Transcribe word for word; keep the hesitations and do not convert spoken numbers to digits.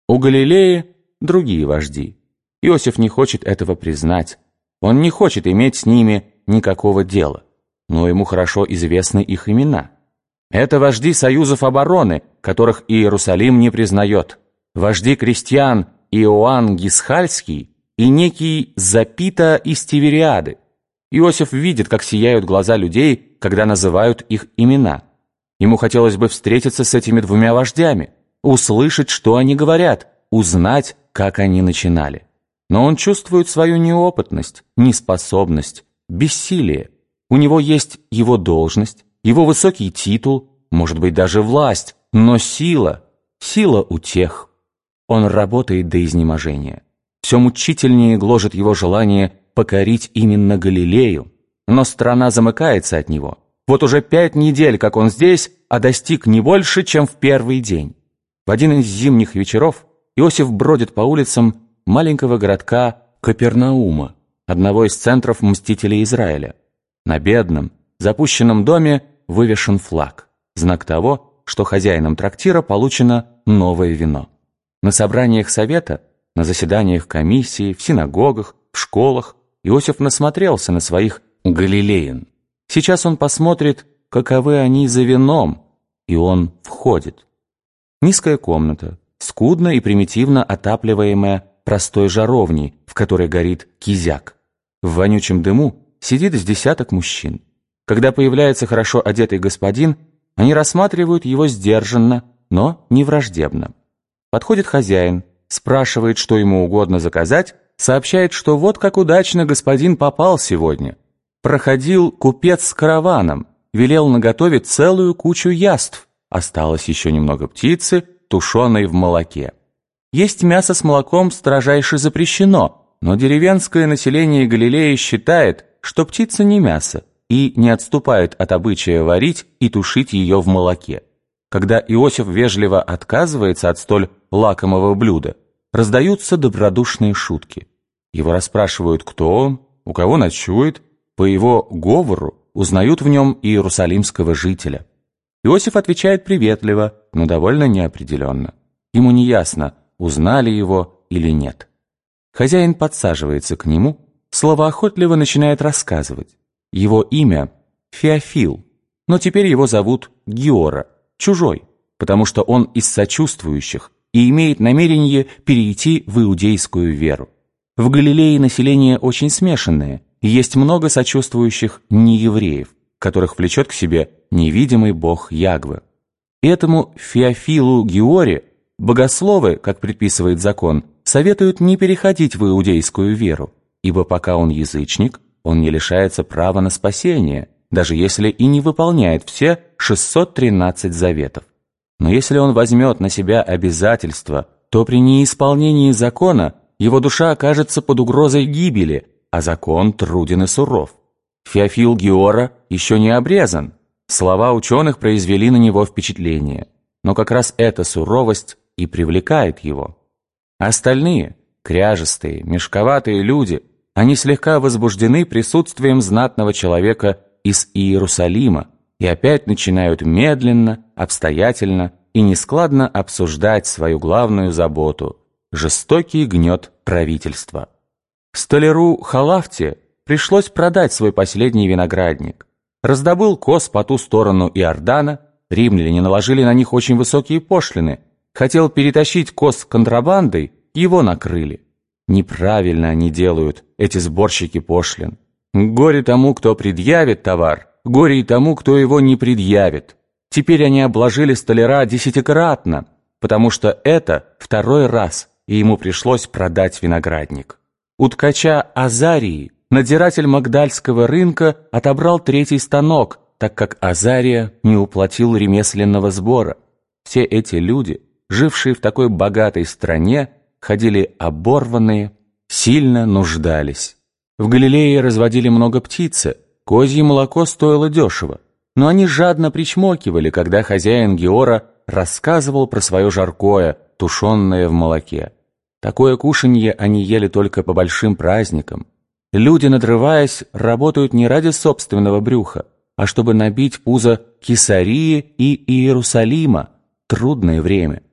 У Галилеи другие вожди. Иосиф не хочет этого признать. Он не хочет иметь с ними никакого дела, но ему хорошо известны их имена. Это вожди союзов обороны, которых Иерусалим не признает, вожди крестьян Иоанн Гисхальский и некий Запита из Тивериады. Иосиф видит, как сияют глаза людей, когда называют их имена. Ему хотелось бы встретиться с этими двумя вождями, услышать, что они говорят, узнать, как они начинали. Но он чувствует свою неопытность, неспособность, бессилие. У него есть его должность, его высокий титул, может быть, даже власть, но сила, сила утех. Он работает до изнеможения. Все мучительнее гложет его желание покорить именно Галилею, но страна замыкается от него. Вот уже пять недель, как он здесь, а достиг не больше, чем в первый день. В один из зимних вечеров Иосиф бродит по улицам маленького городка Капернаума, одного из центров мстителей Израиля. На бедном, запущенном доме вывешен флаг, знак того, что хозяином трактира получено новое вино. На собраниях совета, на заседаниях комиссии, в синагогах, в школах Иосиф насмотрелся на своих галилеян. Сейчас он посмотрит, каковы они за вином, и он входит. Низкая комната, скудно и примитивно отапливаемая простой жаровней, в которой горит кизяк. В вонючем дыму сидит с десяток мужчин. Когда появляется хорошо одетый господин, они рассматривают его сдержанно, но не враждебно. Подходит хозяин, спрашивает, что ему угодно заказать, сообщает, что вот как удачно господин попал сегодня. Проходил купец с караваном, велел наготовить целую кучу яств. Осталось еще немного птицы, тушеной в молоке. Есть мясо с молоком строжайше запрещено, но деревенское население Галилеи считает, что птица не мясо, и не отступает от обычая варить и тушить ее в молоке. Когда Иосиф вежливо отказывается от столь лакомого блюда, раздаются добродушные шутки. Его расспрашивают, кто он, у кого ночует. По его говору узнают в нем иерусалимского жителя. Иосиф отвечает приветливо, но довольно неопределенно. Ему не ясно, узнали его или нет. Хозяин подсаживается к нему, словоохотливо начинает рассказывать. Его имя Феофил, но теперь его зовут Гиора, чужой, потому что он из сочувствующих и имеет намерение перейти в иудейскую веру. В Галилее население очень смешанное, и есть много сочувствующих неевреев, которых влечет к себе невидимый бог Ягве. И этому Феофилу Гиоре богословы, как предписывает закон, советуют не переходить в иудейскую веру, ибо пока он язычник, он не лишается права на спасение, даже если и не выполняет все шестьсот тринадцать заветов. Но если он возьмет на себя обязательства, то при неисполнении закона его душа окажется под угрозой гибели, а закон труден и суров. Феофил Гиора еще не обрезан. Слова ученых произвели на него впечатление, но как раз эта суровость и привлекает его. Остальные, кряжестые, мешковатые люди, они слегка возбуждены присутствием знатного человека из Иерусалима и опять начинают медленно, обстоятельно и нескладно обсуждать свою главную заботу – жестокий гнет правительства. Столяру Халафте пришлось продать свой последний виноградник. Раздобыл коз по ту сторону Иордана, римляне наложили на них очень высокие пошлины. Хотел перетащить коз контрабандой, его накрыли. Неправильно они делают, эти сборщики пошлин. Горе тому, кто предъявит товар, горе и тому, кто его не предъявит. Теперь они обложили столяра десятикратно, потому что это второй раз, и ему пришлось продать виноградник. У ткача Азарии надзиратель Магдальского рынка отобрал третий станок, так как Азария не уплатил ремесленного сбора. Все эти люди, жившие в такой богатой стране, ходили оборванные, сильно нуждались. В Галилее разводили много птицы, козье молоко стоило дешево, но они жадно причмокивали, когда хозяин Гиора рассказывал про свое жаркое, тушенное в молоке. Такое кушанье они ели только по большим праздникам. Люди, надрываясь, работают не ради собственного брюха, а чтобы набить пузо Кесарии и Иерусалима. Трудное время.